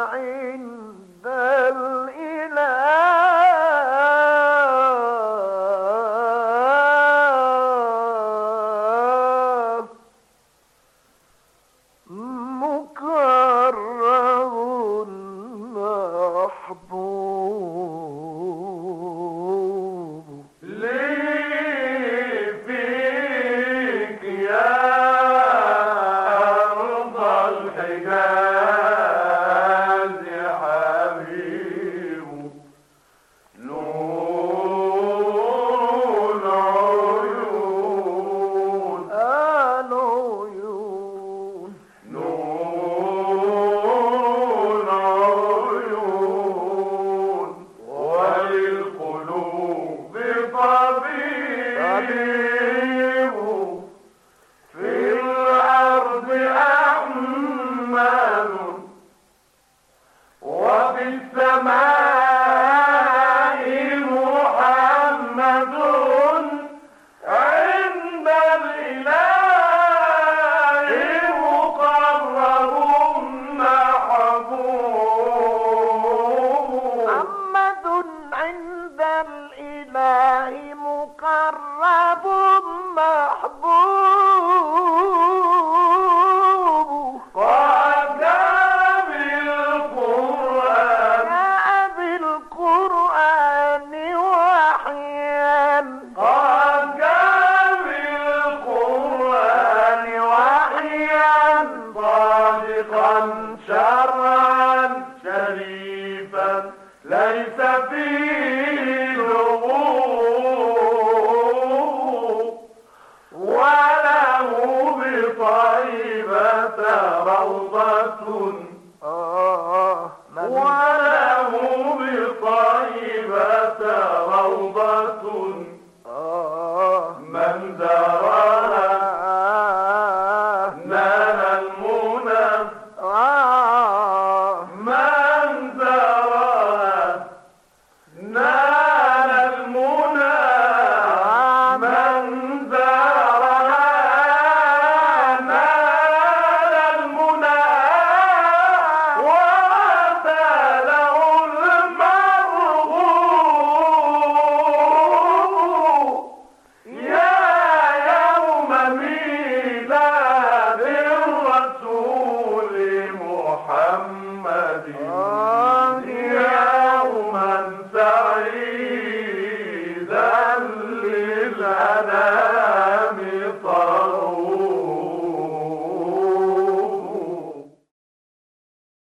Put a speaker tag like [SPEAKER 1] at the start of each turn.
[SPEAKER 1] عند الإله مقرب محبوب.
[SPEAKER 2] لي فيك يا أرض الحجاز حبيب، نور عيون
[SPEAKER 1] العيون
[SPEAKER 2] نور عيون، وللقلوب طبيب، في الأرض أحمد وفي السماء محمد، عند الإله مقرب محبوب.
[SPEAKER 1] محمد عند الإله مقرب محبوب.
[SPEAKER 2] قد جاء بالقرآن
[SPEAKER 1] جاء بالقرآن وحيا
[SPEAKER 2] قد جاء بالقرآن وحيا، صادقا شرعا شريفا ليس فيه لغوب، وله بطيبة روضة وله بطيبة روضة، من زارها نال المنى، من زارها نال المنى، من زارها نال المنى، وأتى له المرغوب. يا يوم ميلاد الرسول محمد،